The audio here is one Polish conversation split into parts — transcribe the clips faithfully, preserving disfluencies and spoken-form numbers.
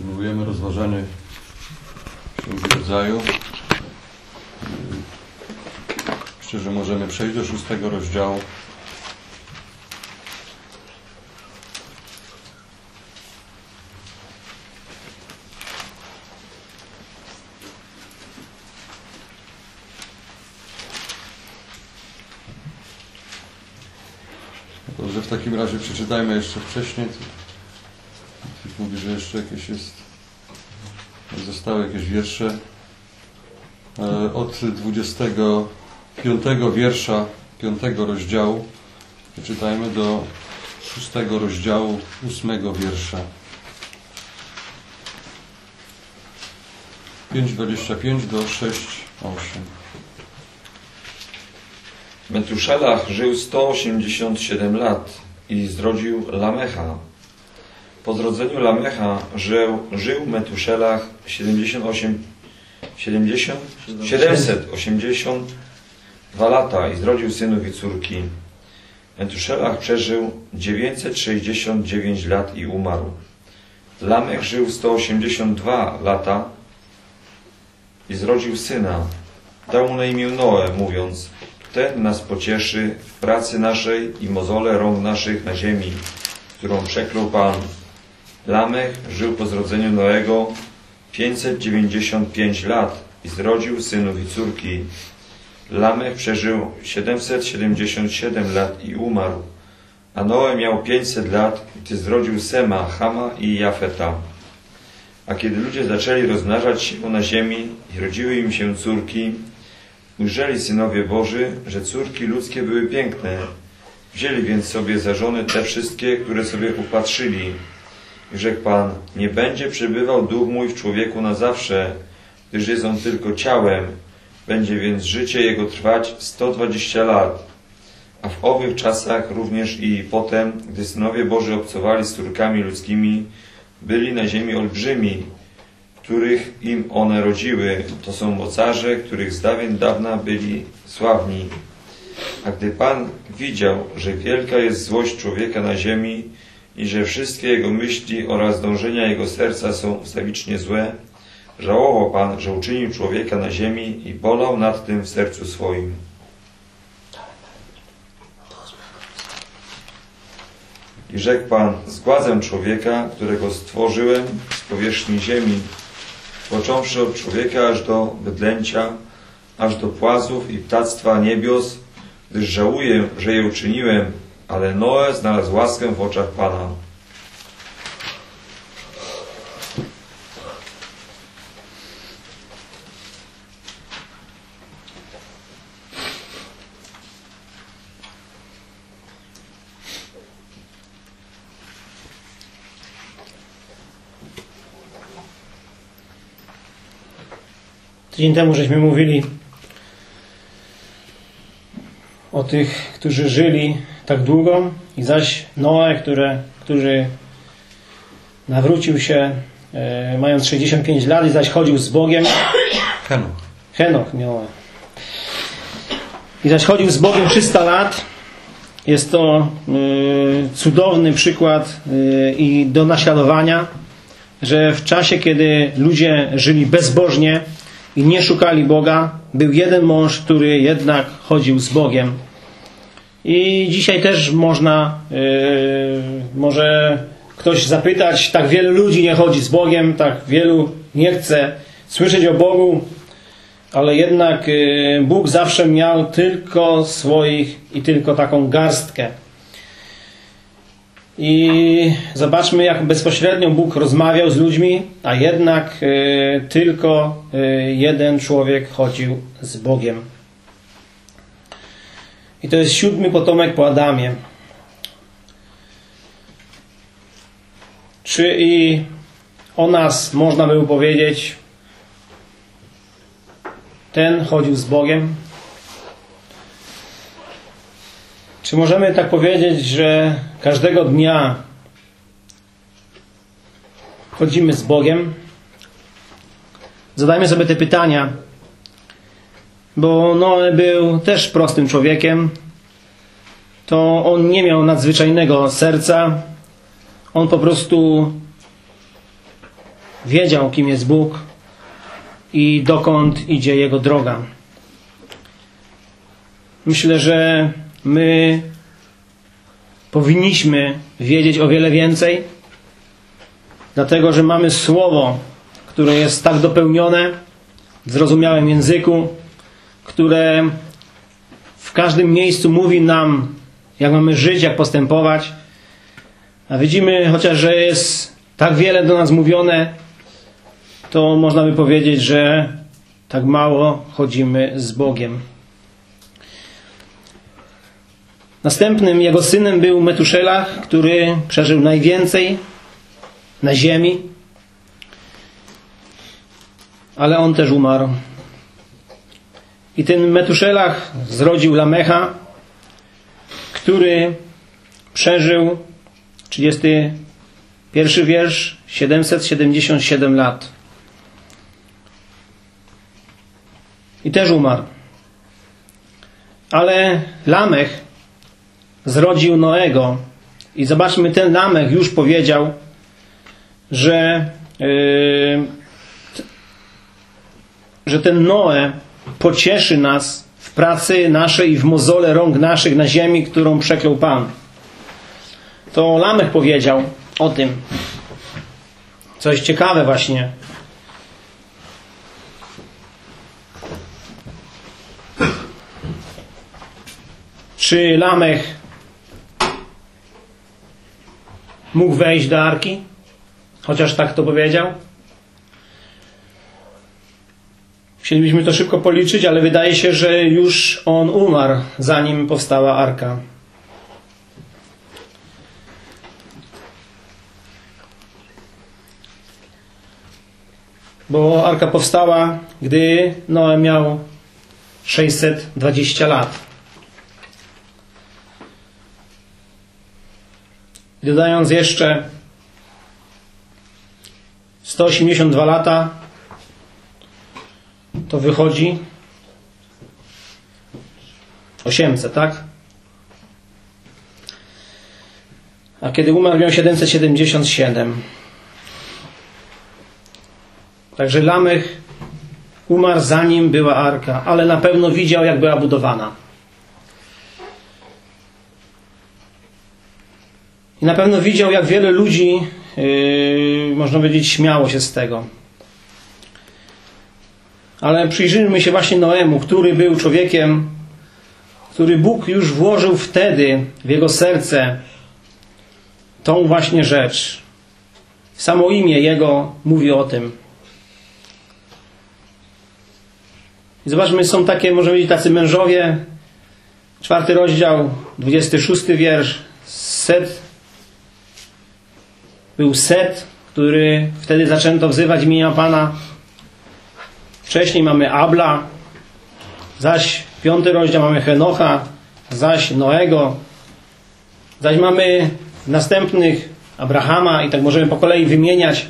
Kontynuujemy rozważanie Księgi Rodzaju. Myślę, że możemy przejść do szóstego rozdziału. Dobrze, w takim razie przeczytajmy jeszcze wcześniej. Mówi, że jeszcze jakieś jest, zostały jakieś wiersze od dwudziestego piątego wiersza piątego rozdziału. Przeczytajmy do szóstego rozdziału ósmego wiersza. pięć dwadzieścia pięć do sześć osiem. Metuszelach żył sto osiemdziesiąt siedem lat i zrodził Lamecha. Po zrodzeniu Lamecha żył, żył Metuszelach siedemdziesiąt osiem, siedemdziesiąt, siedemset osiemdziesiąt dwa lata i zrodził synów i córki. Metuszelach przeżył dziewięćset sześćdziesiąt dziewięć lat i umarł. Lamech żył sto osiemdziesiąt dwa lata i zrodził syna. Dał mu na imię Noe, mówiąc: ten nas pocieszy w pracy naszej i mozole rąk naszych na ziemi, którą przeklął Pan. Lamech żył po zrodzeniu Noego pięćset dziewięćdziesiąt pięć lat i zrodził synów i córki. Lamech przeżył siedemset siedemdziesiąt siedem lat i umarł, a Noe miał pięćset lat, gdy zrodził Sema, Chama i Jafeta. A kiedy ludzie zaczęli rozmnażać się na ziemi i rodziły im się córki, ujrzeli synowie Boży, że córki ludzkie były piękne. Wzięli więc sobie za żony te wszystkie, które sobie upatrzyli. I rzekł Pan: nie będzie przebywał duch mój w człowieku na zawsze, gdyż jest on tylko ciałem. Będzie więc życie jego trwać sto dwadzieścia lat. A w owych czasach również i potem, gdy synowie Boży obcowali z córkami ludzkimi, byli na ziemi olbrzymi, których im one rodziły. To są mocarze, których z dawien dawna byli sławni. A gdy Pan widział, że wielka jest złość człowieka na ziemi i że wszystkie jego myśli oraz dążenia jego serca są ustawicznie złe, żałował Pan, że uczynił człowieka na ziemi i bolał nad tym w sercu swoim. I rzekł Pan: zgładzę człowieka, którego stworzyłem z powierzchni ziemi, począwszy od człowieka aż do bydlęcia, aż do płazów i ptactwa niebios, gdyż żałuję, że je uczyniłem, ale Noe znalazł łaskę w oczach Pana. Tydzień temu żeśmy mówili o tych, którzy żyli tak długo, i zaś Noe, które, który nawrócił się e, mając sześćdziesiąt pięć lat i zaś chodził z Bogiem. Henoch. Henoch miał. I zaś chodził z Bogiem trzysta lat. Jest to y, cudowny przykład y, i do naśladowania, że w czasie, kiedy ludzie żyli bezbożnie i nie szukali Boga, był jeden mąż, który jednak chodził z Bogiem. I dzisiaj też można, yy, może ktoś zapytać, tak wielu ludzi nie chodzi z Bogiem, tak wielu nie chce słyszeć o Bogu, ale jednak yy, Bóg zawsze miał tylko swoich i tylko taką garstkę. I zobaczmy, jak bezpośrednio Bóg rozmawiał z ludźmi, a jednak y, tylko y, jeden człowiek chodził z Bogiem. I to jest siódmy potomek po Adamie. Czy i o nas można by powiedzieć, ten chodził z Bogiem? Czy możemy tak powiedzieć, że każdego dnia chodzimy z Bogiem? Zadajmy sobie te pytania, bo Noe był też prostym człowiekiem. To on nie miał nadzwyczajnego serca. On po prostu wiedział, kim jest Bóg i dokąd idzie Jego droga. Myślę, że my powinniśmy wiedzieć o wiele więcej, dlatego że mamy Słowo, które jest tak dopełnione w zrozumiałym języku, które w każdym miejscu mówi nam, jak mamy żyć, jak postępować. A widzimy, chociaż że jest tak wiele do nas mówione, to można by powiedzieć, że tak mało chodzimy z Bogiem. Następnym jego synem był Metuszelach, który przeżył najwięcej na ziemi, ale on też umarł. I ten Metuszelach zrodził Lamecha, który przeżył, trzydziesty pierwszy wiersz, siedemset siedemdziesiąt siedem lat. I też umarł. Ale Lamech zrodził Noego. I zobaczmy, ten Lamech już powiedział, że, yy, że ten Noe pocieszy nas w pracy naszej i w mozole rąk naszych na ziemi, którą przeklął Pan. To Lamech powiedział o tym. Coś ciekawe właśnie. Czy Lamech mógł wejść do arki? Chociaż tak to powiedział? Chcielibyśmy to szybko policzyć, ale wydaje się, że już on umarł, zanim powstała arka. Bo arka powstała, gdy Noe miał sześćset dwadzieścia lat. Dodając jeszcze sto osiemdziesiąt dwa lata, to wychodzi osiemset, tak? A kiedy umarł, miał siedemset siedemdziesiąt siedem. Także Lamech umarł, zanim była arka, ale na pewno widział, jak była budowana. I na pewno widział, jak wiele ludzi, yy, można powiedzieć, śmiało się z tego. Ale przyjrzyjmy się właśnie Noemu, który był człowiekiem, który Bóg już włożył wtedy w jego serce tą właśnie rzecz. Samo imię jego mówi o tym. I zobaczmy, są takie, może powiedzieć, tacy mężowie. Czwarty rozdział, dwudziesty szósty wiersz. Set. Był Set, który wtedy zaczęto wzywać imienia Pana. Wcześniej mamy Abla, zaś piąty rozdział mamy Henocha, zaś Noego, zaś mamy następnych Abrahama i tak możemy po kolei wymieniać.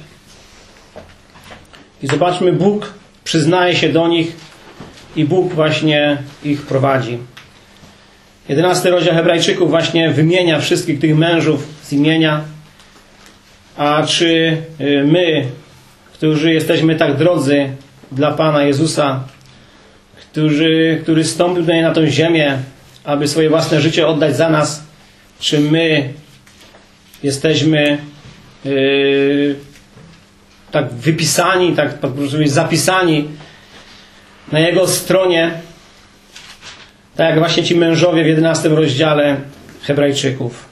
I zobaczmy, Bóg przyznaje się do nich i Bóg właśnie ich prowadzi. Jedenasty rozdział Hebrajczyków właśnie wymienia wszystkich tych mężów z imienia. A czy my, którzy jesteśmy tak drodzy dla Pana Jezusa, który, który stąpił tutaj na tę ziemię, aby swoje własne życie oddać za nas, czy my jesteśmy yy, tak wypisani, tak zapisani na Jego stronie, tak jak właśnie ci mężowie w jedenastym rozdziale Hebrajczyków.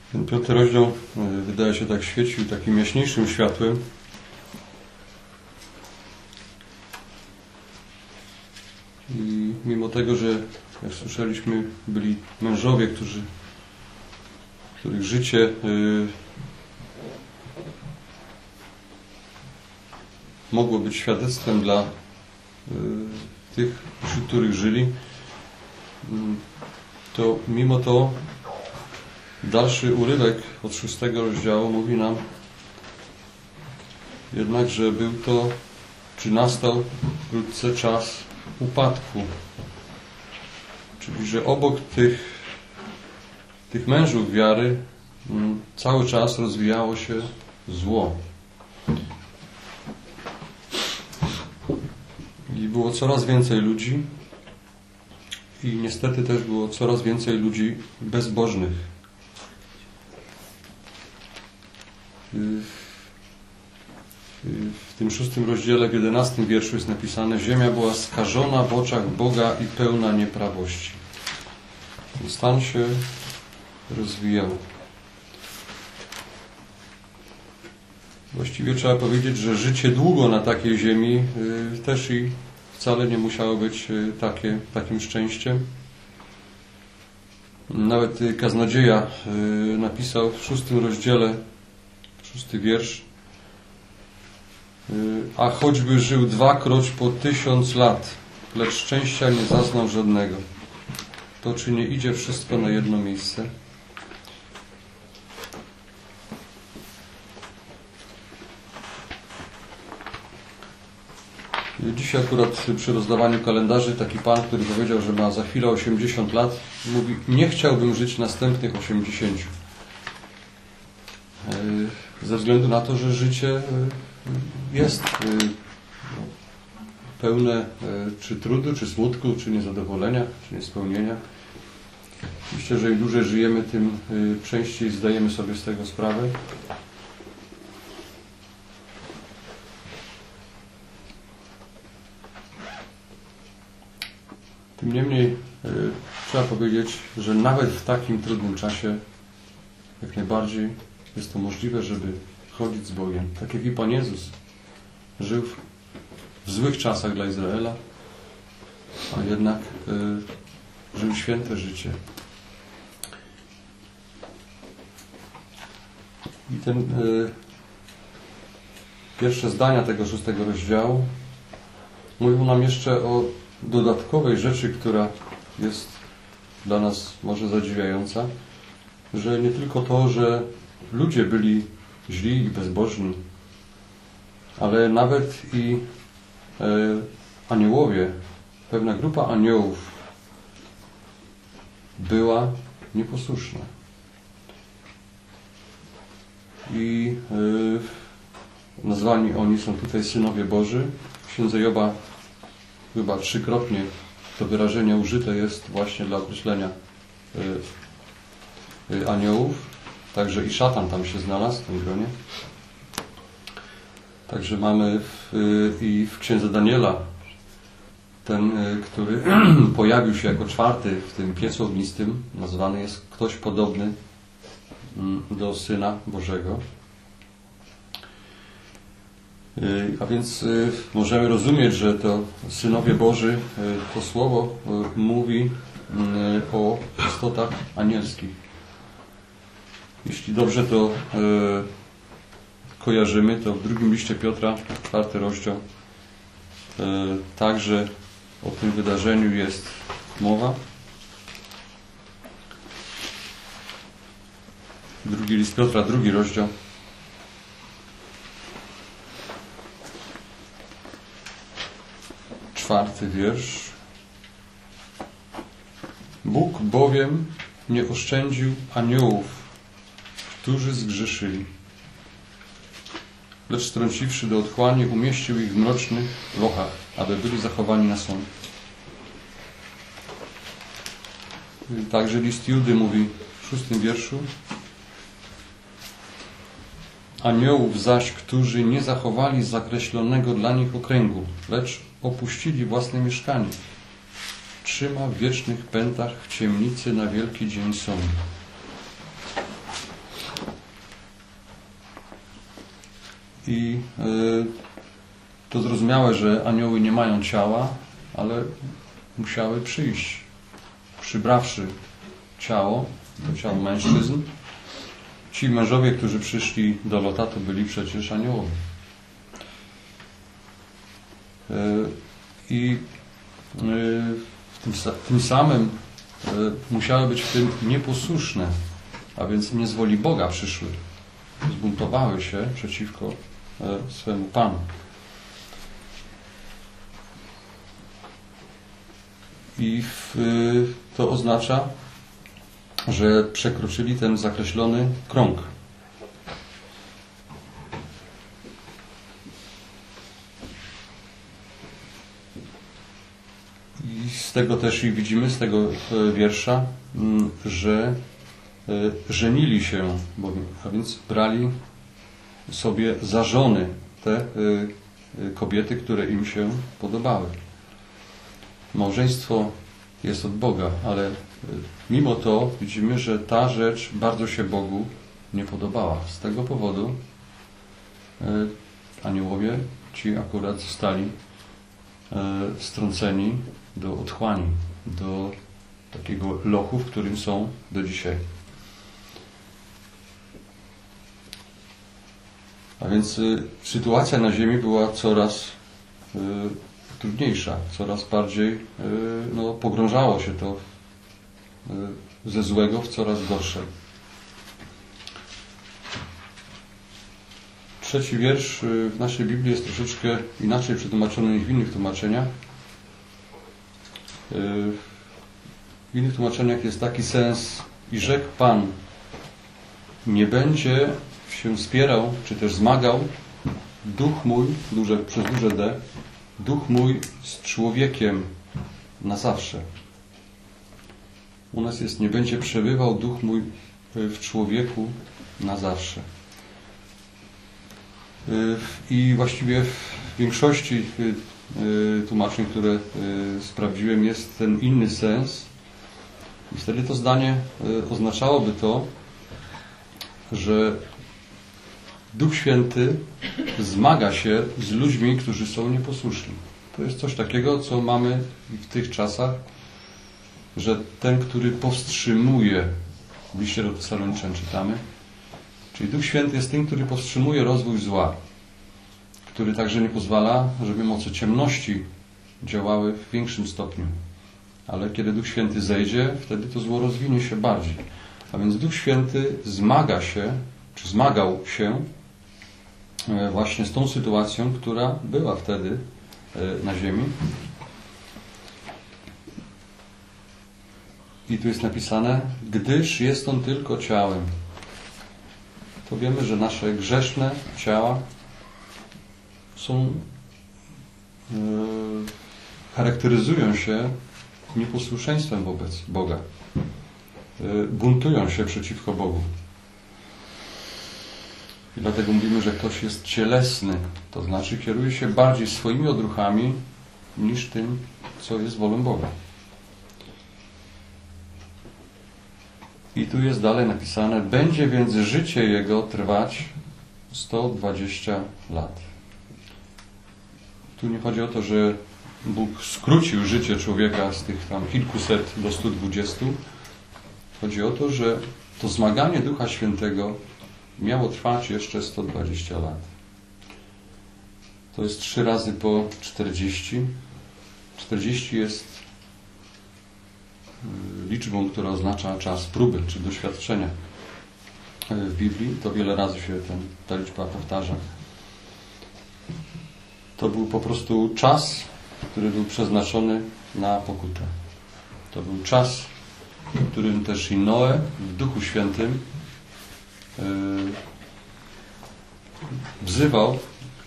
Ten piąty rozdział y, wydaje się tak świecił takim jaśniejszym światłem. I mimo tego, że jak słyszeliśmy, byli mężowie, którzy, których życie y, mogło być świadectwem dla y, tych, wśród których żyli, y, to mimo to dalszy urywek od szóstego rozdziału mówi nam jednak, że był to, czy nastał wkrótce czas upadku. Czyli, że obok tych, tych mężów wiary m, cały czas rozwijało się zło. I było coraz więcej ludzi i niestety też było coraz więcej ludzi bezbożnych. W tym szóstym rozdziale, w jedenastym wierszu jest napisane: ziemia była skażona w oczach Boga i pełna nieprawości. Ten stan się rozwijał. Właściwie trzeba powiedzieć, że życie długo na takiej ziemi y, też i wcale nie musiało być y, takie, takim szczęściem. Nawet y, kaznodzieja y, napisał w szóstym rozdziale, szósty wiersz: y, a choćby żył dwakroć po tysiąc lat, lecz szczęścia nie zaznał żadnego. To czy nie idzie wszystko na jedno miejsce? Dzisiaj akurat przy rozdawaniu kalendarzy taki pan, który powiedział, że ma za chwilę osiemdziesiąt lat, mówi: nie chciałbym żyć następnych osiemdziesięciu. Ze względu na to, że życie jest pełne czy trudu, czy smutku, czy niezadowolenia, czy niespełnienia. Myślę, że im dłużej żyjemy, tym częściej zdajemy sobie z tego sprawę. Tym niemniej y, trzeba powiedzieć, że nawet w takim trudnym czasie jak najbardziej jest to możliwe, żeby chodzić z Bogiem. Tak jak i Pan Jezus żył w, w złych czasach dla Izraela, a jednak y, żył święte życie. I ten y, pierwsze zdania tego szóstego rozdziału mówią nam jeszcze o dodatkowej rzeczy, która jest dla nas może zadziwiająca, że nie tylko to, że ludzie byli źli i bezbożni, ale nawet i e, aniołowie, pewna grupa aniołów była nieposłuszna. I e, nazwani oni są tutaj synowie Boży. W Księdze Joba chyba trzykrotnie to wyrażenie użyte jest właśnie dla określenia y, y, aniołów. Także i szatan tam się znalazł w tym gronie. Także mamy w, y, i w Księdze Daniela ten, y, który pojawił się jako czwarty w tym piecu ognistym, nazwany jest ktoś podobny y, do Syna Bożego. A więc y, możemy rozumieć, że to synowie Boży, y, to słowo y, mówi y, o istotach anielskich. Jeśli dobrze to y, kojarzymy, to w drugim liście Piotra, czwarty rozdział, y, także o tym wydarzeniu jest mowa. Drugi list Piotra, drugi rozdział. Czwarty wiersz. Bóg bowiem nie oszczędził aniołów, którzy zgrzeszyli, lecz strąciwszy do otchłani, umieścił ich w mrocznych lochach, aby byli zachowani na sąd. Także list Judy mówi w szóstym wierszu: aniołów zaś, którzy nie zachowali zakreślonego dla nich okręgu, lecz opuścili własne mieszkanie, trzyma w wiecznych pętach w ciemnicy na wielki dzień sądu. I to zrozumiałe, że anioły nie mają ciała, ale musiały przyjść, przybrawszy ciało, to ciało mężczyzn. Ci mężowie, którzy przyszli do Lota, to byli przecież aniołowie. I tym, tym samym musiały być w tym nieposłuszne, a więc nie z woli Boga przyszły. Zbuntowały się przeciwko swemu Panu. I w, to oznacza, że przekroczyli ten zakreślony krąg. I z tego też i widzimy, z tego wiersza, że żenili się, a więc brali sobie za żony te kobiety, które im się podobały. Małżeństwo jest od Boga, ale mimo to widzimy, że ta rzecz bardzo się Bogu nie podobała. Z tego powodu aniołowie ci akurat zostali strąceni do otchłani, do takiego lochu, w którym są do dzisiaj. A więc y, sytuacja na ziemi była coraz y, trudniejsza, coraz bardziej y, no, pogrążało się to y, ze złego w coraz gorsze. Trzeci wiersz y, w naszej Biblii jest troszeczkę inaczej przetłumaczony niż w innych tłumaczeniach. Y, w innych tłumaczeniach jest taki sens: i rzekł Pan, nie będzie się spierał, czy też zmagał duch mój, duże, przez duże D, duch mój z człowiekiem na zawsze. U nas jest: nie będzie przebywał duch mój w człowieku na zawsze. I właściwie w większości tłumaczeń, które sprawdziłem, jest ten inny sens. I wtedy to zdanie oznaczałoby to, że Duch Święty zmaga się z ludźmi, którzy są nieposłuszni. To jest coś takiego, co mamy w tych czasach, że ten, który powstrzymuje, w liście do Tesaloniczan czytamy, czyli Duch Święty jest tym, który powstrzymuje rozwój zła, który także nie pozwala, żeby moce ciemności działały w większym stopniu. Ale kiedy Duch Święty zejdzie, wtedy to zło rozwinie się bardziej. A więc Duch Święty zmaga się, czy zmagał się właśnie z tą sytuacją, która była wtedy na ziemi. I tu jest napisane: gdyż jest on tylko ciałem. To wiemy, że nasze grzeszne ciała są, yy, charakteryzują się nieposłuszeństwem wobec Boga. Yy, buntują się przeciwko Bogu. I dlatego mówimy, że ktoś jest cielesny, to znaczy kieruje się bardziej swoimi odruchami niż tym, co jest wolą Boga. I tu jest dalej napisane: będzie więc życie jego trwać sto dwadzieścia lat. Tu nie chodzi o to, że Bóg skrócił życie człowieka z tych tam kilkuset do stu dwudziestu. Chodzi o to, że to zmaganie Ducha Świętego miało trwać jeszcze sto dwadzieścia lat. To jest trzy razy po czterdzieści. czterdzieści jest liczbą, która oznacza czas próby czy doświadczenia. W Biblii to wiele razy się ten, ta liczba powtarza. To był po prostu czas, który był przeznaczony na pokutę. To był czas, w którym też i Noe w Duchu Świętym yy, wzywał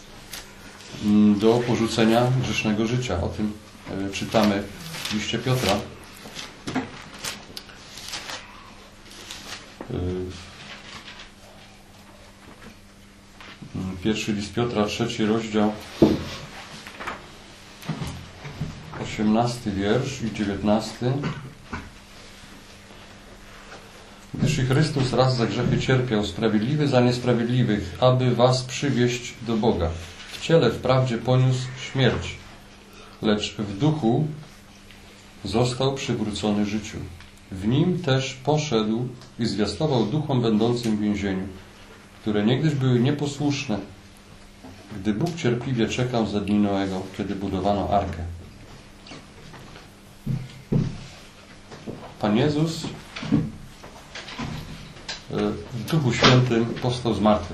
do porzucenia grzesznego życia. O tym yy, czytamy w liście Piotra. Pierwszy list Piotra, trzeci rozdział, osiemnasty wiersz i dziewiętnasty. Gdyż gdyż i Chrystus raz za grzechy cierpiał, sprawiedliwy za niesprawiedliwych, aby was przywieść do Boga. W ciele wprawdzie poniósł śmierć, lecz w duchu został przywrócony życiu. W nim też poszedł i zwiastował duchom będącym w więzieniu, które niegdyś były nieposłuszne, gdy Bóg cierpliwie czekał za dni Noego, kiedy budowano arkę. Pan Jezus w Duchu Świętym powstał z martwych.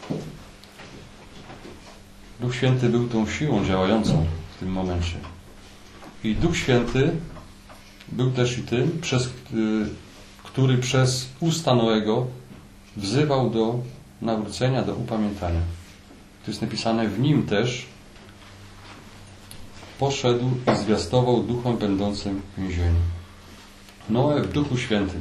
Duch Święty był tą siłą działającą w tym momencie. I Duch Święty był też i tym, przez, który przez usta Noego wzywał do nawrócenia, do upamiętania. To jest napisane, w nim też poszedł i zwiastował duchom będącym w więzieniu. Noe w Duchu Świętym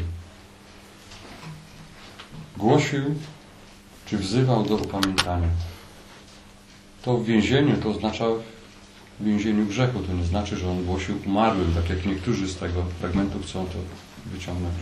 głosił, czy wzywał do upamiętania. To w więzieniu to oznacza w więzieniu grzechu. To nie znaczy, że on głosił umarłym, tak jak niektórzy z tego fragmentu chcą to wyciągnąć.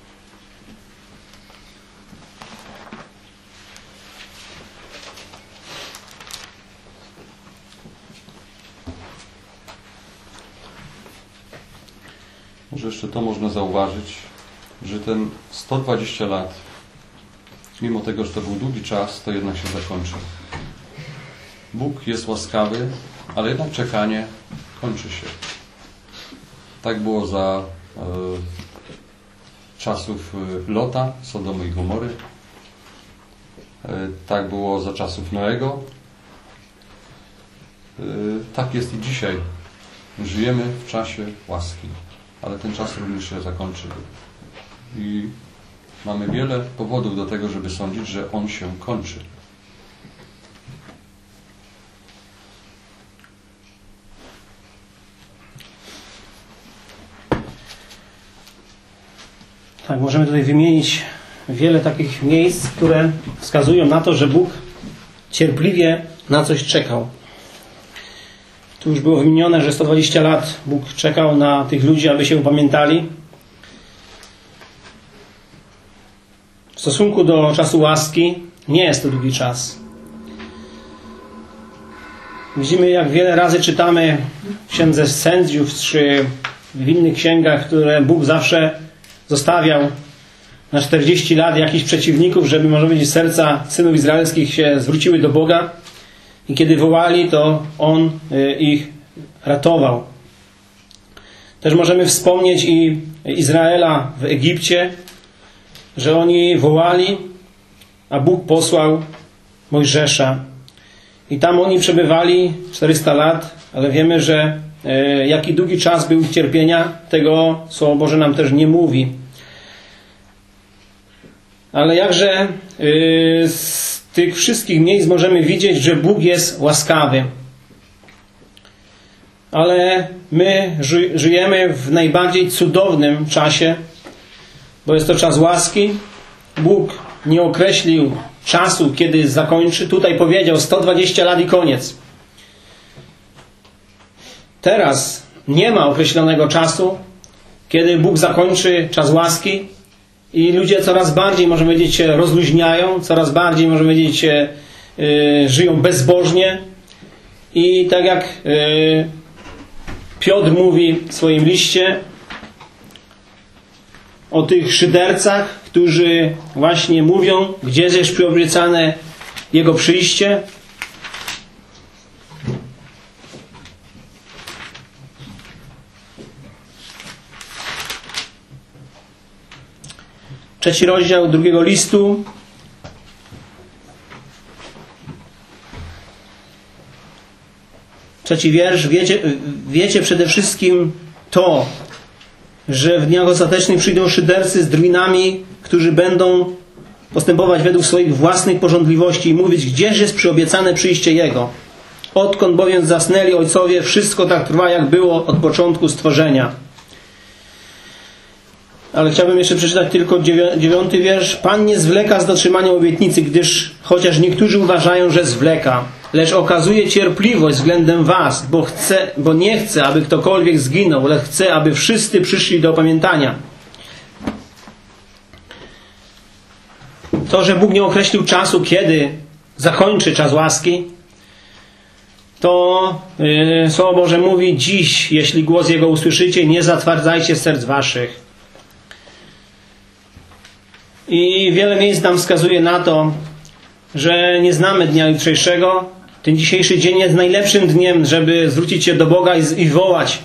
Może jeszcze to można zauważyć, że ten sto dwadzieścia lat, mimo tego, że to był długi czas, to jednak się zakończy. Bóg jest łaskawy, ale jednak czekanie kończy się. Tak było za e, czasów Lota, Sodomy i Gomory. E, tak było za czasów Noego. E, tak jest i dzisiaj. Żyjemy w czasie łaski, ale ten czas również się zakończy. I mamy wiele powodów do tego, żeby sądzić, że on się kończy. Tak, możemy tutaj wymienić wiele takich miejsc, które wskazują na to, że Bóg cierpliwie na coś czekał. Tu już było wymienione, że sto dwadzieścia lat Bóg czekał na tych ludzi, aby się upamiętali. W stosunku do czasu łaski nie jest to długi czas. Widzimy, jak wiele razy czytamy w Księdze Sędziów czy w innych księgach, które Bóg zawsze zostawiał na czterdzieści lat jakichś przeciwników, żeby, może powiedzieć, serca synów izraelskich się zwróciły do Boga. I kiedy wołali, to On ich ratował. Też możemy wspomnieć i Izraela w Egipcie, że oni wołali, a Bóg posłał Mojżesza. I tam oni przebywali czterysta lat, ale wiemy, że e, jaki długi czas był cierpienia, tego Słowo Boże nam też nie mówi. Ale jakże e, z tych wszystkich miejsc możemy widzieć, że Bóg jest łaskawy. Ale my ży, żyjemy w najbardziej cudownym czasie, bo jest to czas łaski. Bóg nie określił czasu, kiedy zakończy. Tutaj powiedział sto dwadzieścia lat i koniec. Teraz nie ma określonego czasu, kiedy Bóg zakończy czas łaski i ludzie coraz bardziej, możemy powiedzieć, się rozluźniają, coraz bardziej, możemy powiedzieć, się, yy, żyją bezbożnie i tak jak yy, Piotr mówi w swoim liście o tych szydercach, którzy właśnie mówią, gdzie jest przyobiecane Jego przyjście. Trzeci rozdział drugiego listu. Trzeci wiersz. Wiecie, wiecie przede wszystkim to, że w dniach ostatecznych przyjdą szydercy z drwinami, którzy będą postępować według swoich własnych pożądliwości i mówić, gdzież jest przyobiecane przyjście Jego. Odkąd bowiem zasnęli ojcowie, wszystko tak trwa, jak było od początku stworzenia. Ale chciałbym jeszcze przeczytać tylko dziewiąty wiersz. Pan nie zwleka z dotrzymaniem obietnicy, gdyż chociaż niektórzy uważają, że zwleka, lecz okazuje cierpliwość względem was, bo, chce, bo nie chce, aby ktokolwiek zginął, lecz chce, aby wszyscy przyszli do opamiętania. to, że Bóg nie określił czasu, kiedy zakończy czas łaski, to yy, Słowo Boże mówi: dziś, jeśli głos Jego usłyszycie, nie zatwardzajcie serc waszych. I wiele miejsc nam wskazuje na to, że nie znamy dnia jutrzejszego. Ten dzisiejszy dzień jest najlepszym dniem, żeby zwrócić się do Boga i, i wołać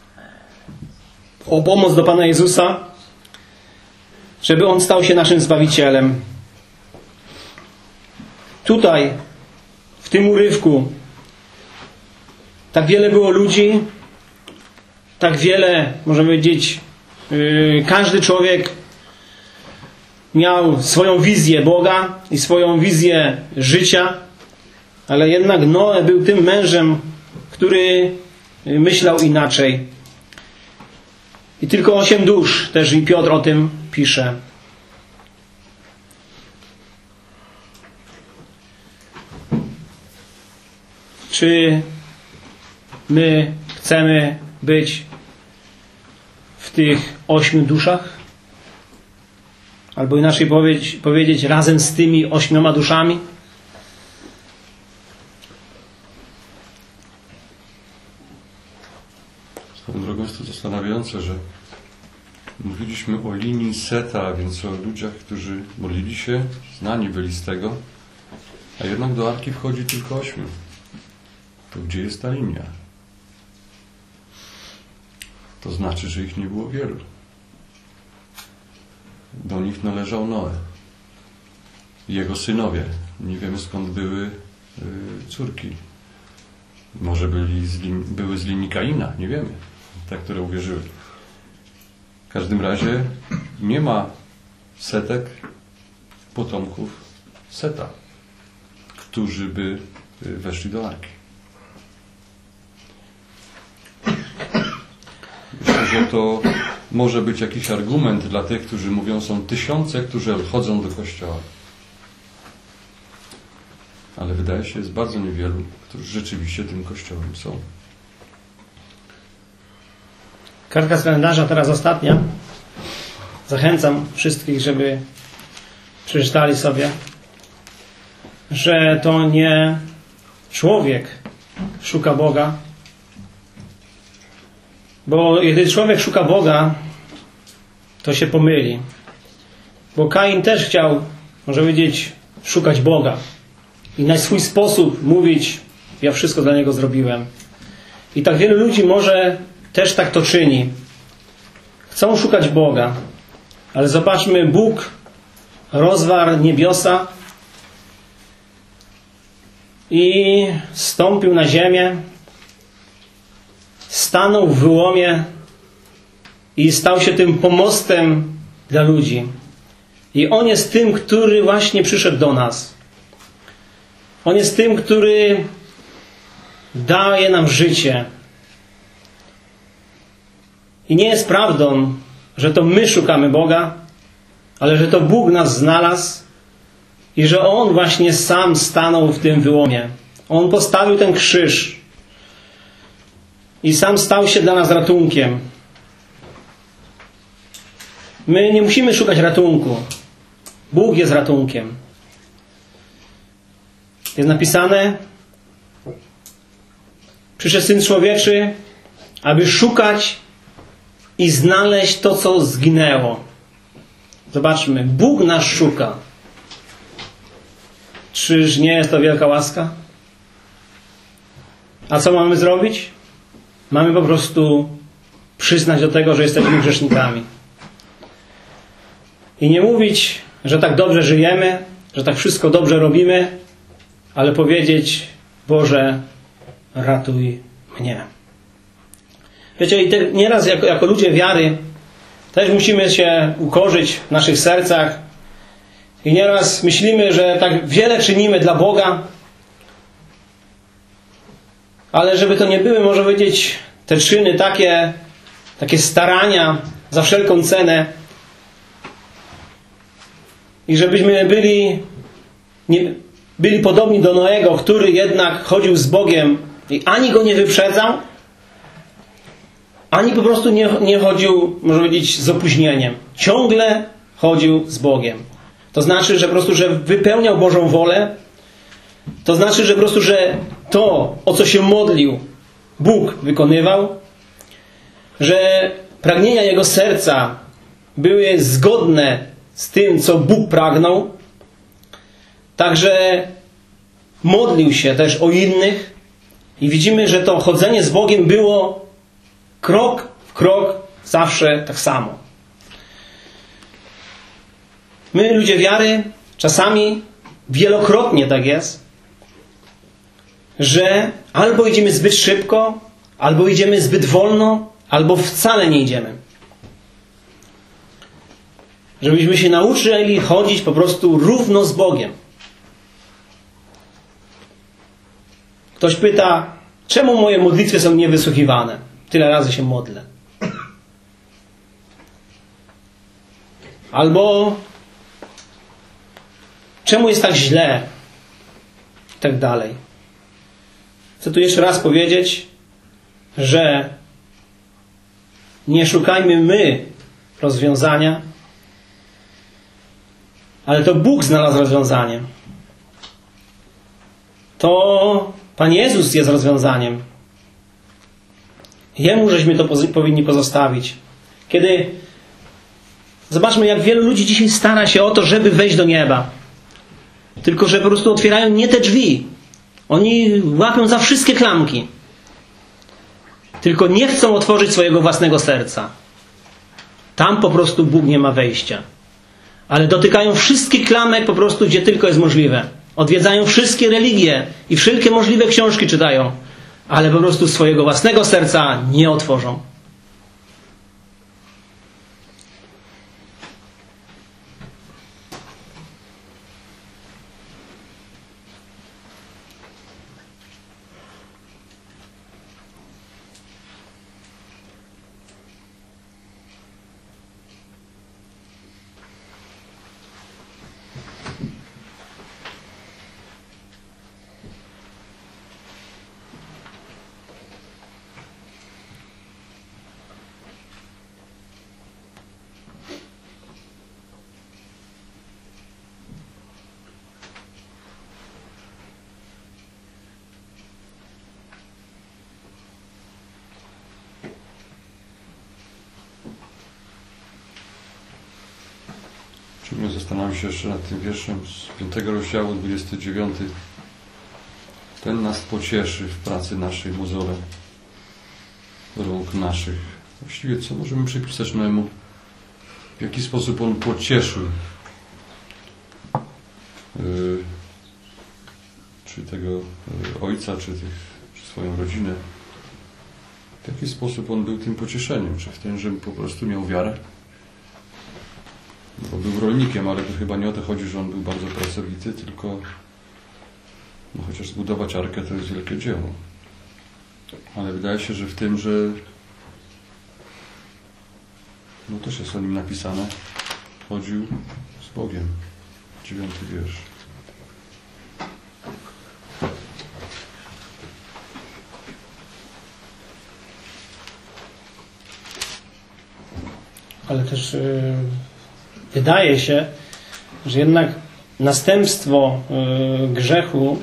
o pomoc do Pana Jezusa, żeby On stał się naszym Zbawicielem. Tutaj, w tym urywku, tak wiele było ludzi, tak wiele, możemy powiedzieć, yy, każdy człowiek miał swoją wizję Boga i swoją wizję życia, ale jednak Noe był tym mężem, który myślał inaczej. I tylko osiem dusz, też i Piotr o tym pisze. Czy my chcemy być w tych ośmiu duszach? Albo inaczej powiedzieć, powiedzieć razem z tymi ośmioma duszami? Swoją drogą jest to zastanawiające, że mówiliśmy o linii Seta, więc o ludziach, którzy modlili się, znani byli z tego, a jednak do Arki wchodzi tylko ośmiu. To gdzie jest ta linia? To znaczy, że ich nie było wielu. Do nich należał Noe. Jego synowie. Nie wiemy, skąd były y, córki. Może byli z lin- były z linii Kaina, nie wiemy. Te, które uwierzyły. W każdym razie nie ma setek potomków Seta, którzy by y, weszli do Arki. Myślę, że to może być jakiś argument dla tych, którzy mówią, są tysiące, którzy chodzą do kościoła. Ale wydaje się, jest bardzo niewielu, którzy rzeczywiście tym kościołem są. Kartka z kalendarza, teraz ostatnia. Zachęcam wszystkich, żeby przeczytali sobie, że to nie człowiek szuka Boga, bo gdy człowiek szuka Boga, to się pomyli. Bo Kain też chciał, może powiedzieć, szukać Boga i na swój sposób mówić: ja wszystko dla Niego zrobiłem. I tak wielu ludzi może też tak to czyni. Chcą szukać Boga, ale zobaczmy, Bóg rozwarł niebiosa i zstąpił na ziemię, stanął w wyłomie i stał się tym pomostem dla ludzi. I On jest tym, który właśnie przyszedł do nas. On jest tym, który daje nam życie. I nie jest prawdą, że to my szukamy Boga, ale że to Bóg nas znalazł i że On właśnie sam stanął w tym wyłomie. On postawił ten krzyż i sam stał się dla nas ratunkiem. My nie musimy szukać ratunku. Bóg jest ratunkiem. Jest napisane: przyszedł Syn Człowieczy, aby szukać i znaleźć to, co zginęło. Zobaczmy, Bóg nas szuka. Czyż nie jest to wielka łaska? A co mamy zrobić? Mamy po prostu przyznać do tego, że jesteśmy grzesznikami. I nie mówić, że tak dobrze żyjemy, że tak wszystko dobrze robimy, ale powiedzieć: Boże, ratuj mnie. Wiecie, i te, nieraz jako, jako ludzie wiary też musimy się ukorzyć w naszych sercach i nieraz myślimy, że tak wiele czynimy dla Boga, ale żeby to nie były, może powiedzieć, te czyny takie, takie starania za wszelką cenę i żebyśmy byli, nie, byli podobni do Noego, który jednak chodził z Bogiem i ani go nie wyprzedzał, ani po prostu nie, nie chodził, można powiedzieć, z opóźnieniem. Ciągle chodził z Bogiem. To znaczy, że po prostu, że wypełniał Bożą wolę. To znaczy, że po prostu, że to, o co się modlił, Bóg wykonywał. Że pragnienia jego serca były zgodne z tym, co Bóg pragnął. Także modlił się też o innych. I widzimy, że to chodzenie z Bogiem było krok w krok zawsze tak samo. My, ludzie wiary, czasami wielokrotnie tak jest, że albo idziemy zbyt szybko, albo idziemy zbyt wolno, albo wcale nie idziemy. Żebyśmy się nauczyli chodzić po prostu równo z Bogiem. Ktoś pyta, czemu moje modlitwy są niewysłuchiwane? Tyle razy się modlę. Albo czemu jest tak źle? I tak dalej. Chcę tu jeszcze raz powiedzieć, że nie szukajmy my rozwiązania, ale to Bóg znalazł rozwiązanie. To Pan Jezus jest rozwiązaniem. Jemu żeśmy to powinni pozostawić. Kiedy zobaczmy, jak wielu ludzi dzisiaj stara się o to, żeby wejść do nieba. Tylko że po prostu otwierają nie te drzwi. Oni łapią za wszystkie klamki. Tylko nie chcą otworzyć swojego własnego serca. Tam po prostu Bóg nie ma wejścia. Ale dotykają wszystkich klamek po prostu, gdzie tylko jest możliwe. Odwiedzają wszystkie religie i wszelkie możliwe książki czytają. Ale po prostu swojego własnego serca nie otworzą. Zastanawiam się jeszcze nad tym wierszem z piątego rozdziału, dwudziesty dziewiąty. Ten nas pocieszy w pracy naszej, mozole rąk naszych. Właściwie co możemy przypisać Noemu? W jaki sposób on pocieszył yy, czy tego yy, ojca, czy, tych, czy swoją rodzinę? W jaki sposób on był tym pocieszeniem? Czy w tym, że po prostu miał wiarę? Bo był rolnikiem, ale to chyba nie o to chodzi, że on był bardzo pracowity, tylko no chociaż zbudować arkę to jest wielkie dzieło. Ale wydaje się, że w tym, że no też jest o nim napisane, chodził z Bogiem. Dziewiąty wiersz. Ale też yy, wydaje się, że jednak następstwo yy, grzechu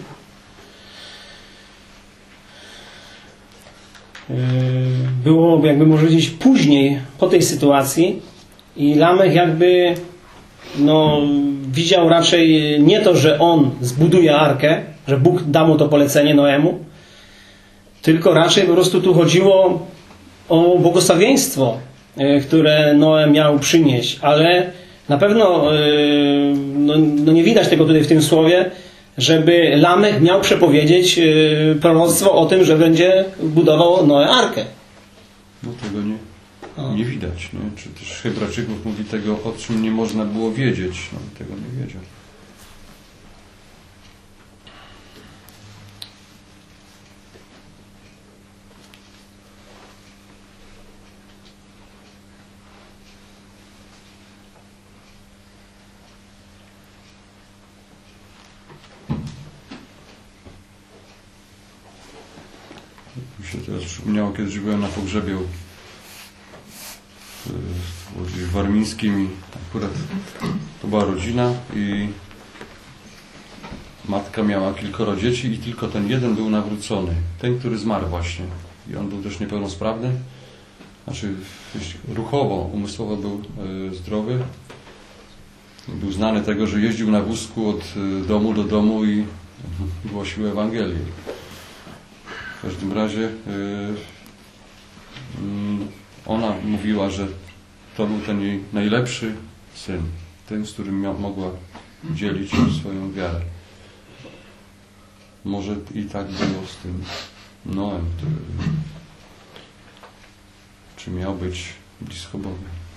yy, było, jakby można powiedzieć, później po tej sytuacji i Lamech jakby no, widział raczej nie to, że on zbuduje arkę, że Bóg da mu to polecenie Noemu, tylko raczej po prostu tu chodziło o błogosławieństwo, które Noe miał przynieść, ale na pewno no, no nie widać tego tutaj w tym słowie, żeby Lamech miał przepowiedzieć proroctwo o tym, że będzie budował Noe arkę. No tego nie, nie widać. Nie? Czy też Hebrajczyków mówi tego, o czym nie można było wiedzieć. No, tego nie wiedział. Mi się teraz przypomniało, kiedyś byłem na pogrzebie w Warmińskim i akurat to była rodzina i matka miała kilkoro dzieci i tylko ten jeden był nawrócony. Ten, który zmarł właśnie. I on był też niepełnosprawny. Znaczy ruchowo, umysłowo był y, zdrowy. Był znany tego, że jeździł na wózku od y, domu do domu i y, głosił Ewangelię. W każdym razie y, y, ona mówiła, że to był ten jej najlepszy syn. Ten, z którym mia- mogła dzielić swoją wiarę. Może i tak było z tym Noem, który czy miał być blisko Boga.